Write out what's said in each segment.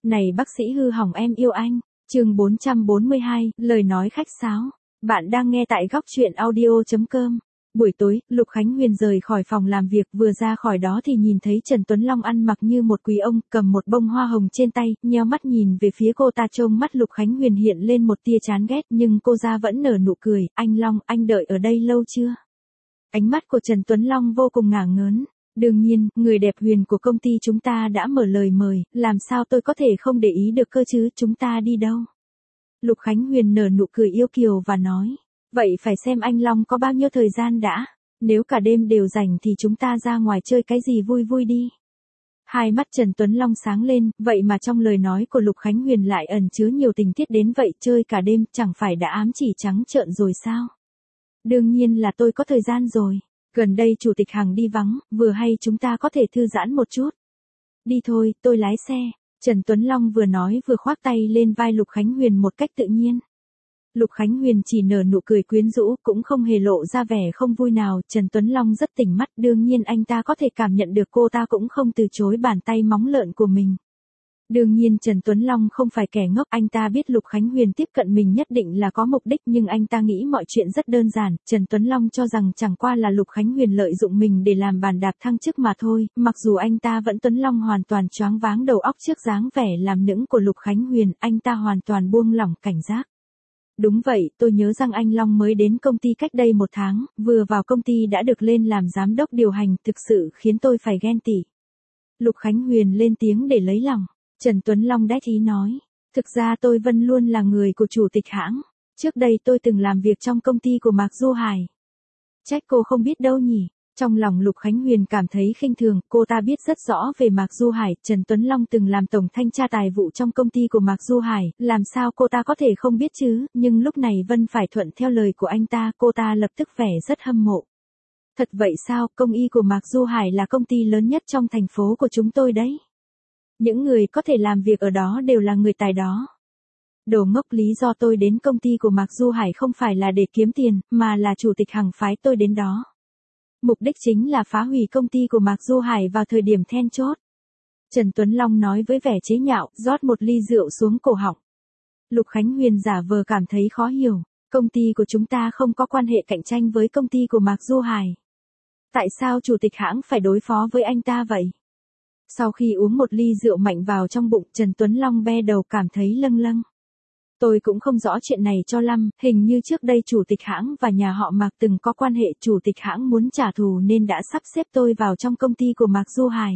Này bác sĩ hư hỏng em yêu anh. Chương 442, lời nói khách sáo. Bạn đang nghe tại góc truyện audio.com. Buổi tối, Lục Khánh Huyền rời khỏi phòng làm việc, vừa ra khỏi đó thì nhìn thấy Trần Tuấn Long ăn mặc như một quý ông, cầm một bông hoa hồng trên tay, nheo mắt nhìn về phía cô ta. Trông mắt Lục Khánh Huyền hiện lên một tia chán ghét, nhưng cô ra vẫn nở nụ cười. Anh Long, anh đợi ở đây lâu chưa? Ánh mắt của Trần Tuấn Long vô cùng ngả ngớn. Đương nhiên, người đẹp Huyền của công ty chúng ta đã mở lời mời, làm sao tôi có thể không để ý được cơ chứ, chúng ta đi đâu? Lục Khánh Huyền nở nụ cười yêu kiều và nói, vậy phải xem anh Long có bao nhiêu thời gian đã, nếu cả đêm đều rảnh thì chúng ta ra ngoài chơi cái gì vui vui đi. Hai mắt Trần Tuấn Long sáng lên, vậy mà trong lời nói của Lục Khánh Huyền lại ẩn chứa nhiều tình tiết đến vậy, chơi cả đêm chẳng phải đã ám chỉ trắng trợn rồi sao? Đương nhiên là tôi có thời gian rồi. Gần đây chủ tịch Hằng đi vắng, vừa hay chúng ta có thể thư giãn một chút. Đi thôi, tôi lái xe. Trần Tuấn Long vừa nói vừa khoác tay lên vai Lục Khánh Huyền một cách tự nhiên. Lục Khánh Huyền chỉ nở nụ cười quyến rũ, cũng không hề lộ ra vẻ không vui nào. Trần Tuấn Long rất tỉnh mắt, đương nhiên anh ta có thể cảm nhận được cô ta cũng không từ chối bàn tay móng lợn của mình. Đương nhiên Trần Tuấn Long không phải kẻ ngốc, anh ta biết Lục Khánh Huyền tiếp cận mình nhất định là có mục đích, nhưng anh ta nghĩ mọi chuyện rất đơn giản. Trần Tuấn Long cho rằng chẳng qua là Lục Khánh Huyền lợi dụng mình để làm bàn đạp thăng chức mà thôi, mặc dù anh ta vẫn Tuấn Long hoàn toàn choáng váng đầu óc trước dáng vẻ làm nũng của Lục Khánh Huyền, anh ta hoàn toàn buông lỏng cảnh giác. Đúng vậy, tôi nhớ rằng anh Long mới đến công ty cách đây 1 tháng, vừa vào công ty đã được lên làm giám đốc điều hành, thực sự khiến tôi phải ghen tị. Lục Khánh Huyền lên tiếng để lấy lòng. Trần Tuấn Long đách ý nói, thực ra tôi vẫn luôn là người của chủ tịch hãng, trước đây tôi từng làm việc trong công ty của Mạc Du Hải. Trách cô không biết đâu nhỉ? Trong lòng Lục Khánh Huyền cảm thấy khinh thường, cô ta biết rất rõ về Mạc Du Hải, Trần Tuấn Long từng làm tổng thanh tra tài vụ trong công ty của Mạc Du Hải, làm sao cô ta có thể không biết chứ, nhưng lúc này Vân phải thuận theo lời của anh ta, cô ta lập tức vẻ rất hâm mộ. Thật vậy sao, công y của Mạc Du Hải là công ty lớn nhất trong thành phố của chúng tôi đấy. Những người có thể làm việc ở đó đều là người tài đó. Đồ ngốc, lý do tôi đến công ty của Mạc Du Hải không phải là để kiếm tiền, mà là chủ tịch Hằng phái tôi đến đó. Mục đích chính là phá hủy công ty của Mạc Du Hải vào thời điểm then chốt. Trần Tuấn Long nói với vẻ chế nhạo, rót một ly rượu xuống cổ họng. Lục Khánh Huyền giả vờ cảm thấy khó hiểu, công ty của chúng ta không có quan hệ cạnh tranh với công ty của Mạc Du Hải. Tại sao chủ tịch hãng phải đối phó với anh ta vậy? Sau khi uống một ly rượu mạnh vào trong bụng, Trần Tuấn Long be đầu cảm thấy lâng lâng. Tôi cũng không rõ chuyện này cho lắm, hình như trước đây chủ tịch hãng và nhà họ Mạc từng có quan hệ, chủ tịch hãng muốn trả thù nên đã sắp xếp tôi vào trong công ty của Mạc Du Hải.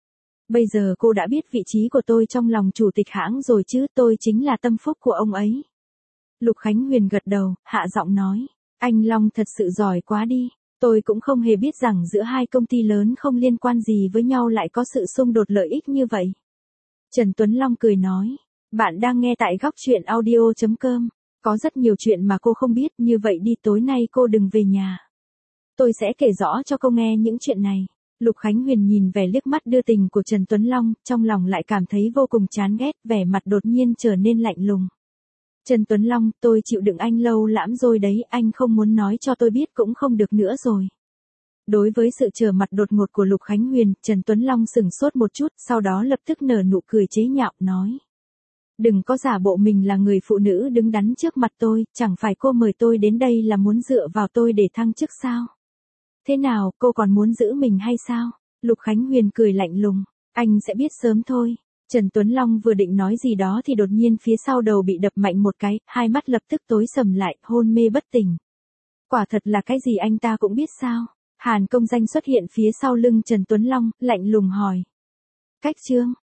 Bây giờ cô đã biết vị trí của tôi trong lòng chủ tịch hãng rồi chứ, tôi chính là tâm phúc của ông ấy. Lục Khánh Huyền gật đầu, hạ giọng nói, anh Long thật sự giỏi quá đi. Tôi cũng không hề biết rằng giữa hai công ty lớn không liên quan gì với nhau lại có sự xung đột lợi ích như vậy. Trần Tuấn Long cười nói, bạn đang nghe tại góc truyện audio.com, có rất nhiều chuyện mà cô không biết, như vậy đi, tối nay cô đừng về nhà. Tôi sẽ kể rõ cho cô nghe những chuyện này. Lục Khánh Huyền nhìn vẻ liếc mắt đưa tình của Trần Tuấn Long, trong lòng lại cảm thấy vô cùng chán ghét, vẻ mặt đột nhiên trở nên lạnh lùng. Trần Tuấn Long, tôi chịu đựng anh lâu lắm rồi đấy, anh không muốn nói cho tôi biết cũng không được nữa rồi. Đối với sự trở mặt đột ngột của Lục Khánh Huyền, Trần Tuấn Long sững sốt một chút, sau đó lập tức nở nụ cười chế nhạo, nói. Đừng có giả bộ mình là người phụ nữ đứng đắn trước mặt tôi, chẳng phải cô mời tôi đến đây là muốn dựa vào tôi để thăng chức sao? Thế nào, cô còn muốn giữ mình hay sao? Lục Khánh Huyền cười lạnh lùng, anh sẽ biết sớm thôi. Trần Tuấn Long vừa định nói gì đó thì đột nhiên phía sau đầu bị đập mạnh một cái, hai mắt lập tức tối sầm lại, hôn mê bất tỉnh. Quả thật là cái gì anh ta cũng biết sao? Hàn Công Danh xuất hiện phía sau lưng Trần Tuấn Long, lạnh lùng hỏi. Cách Trương,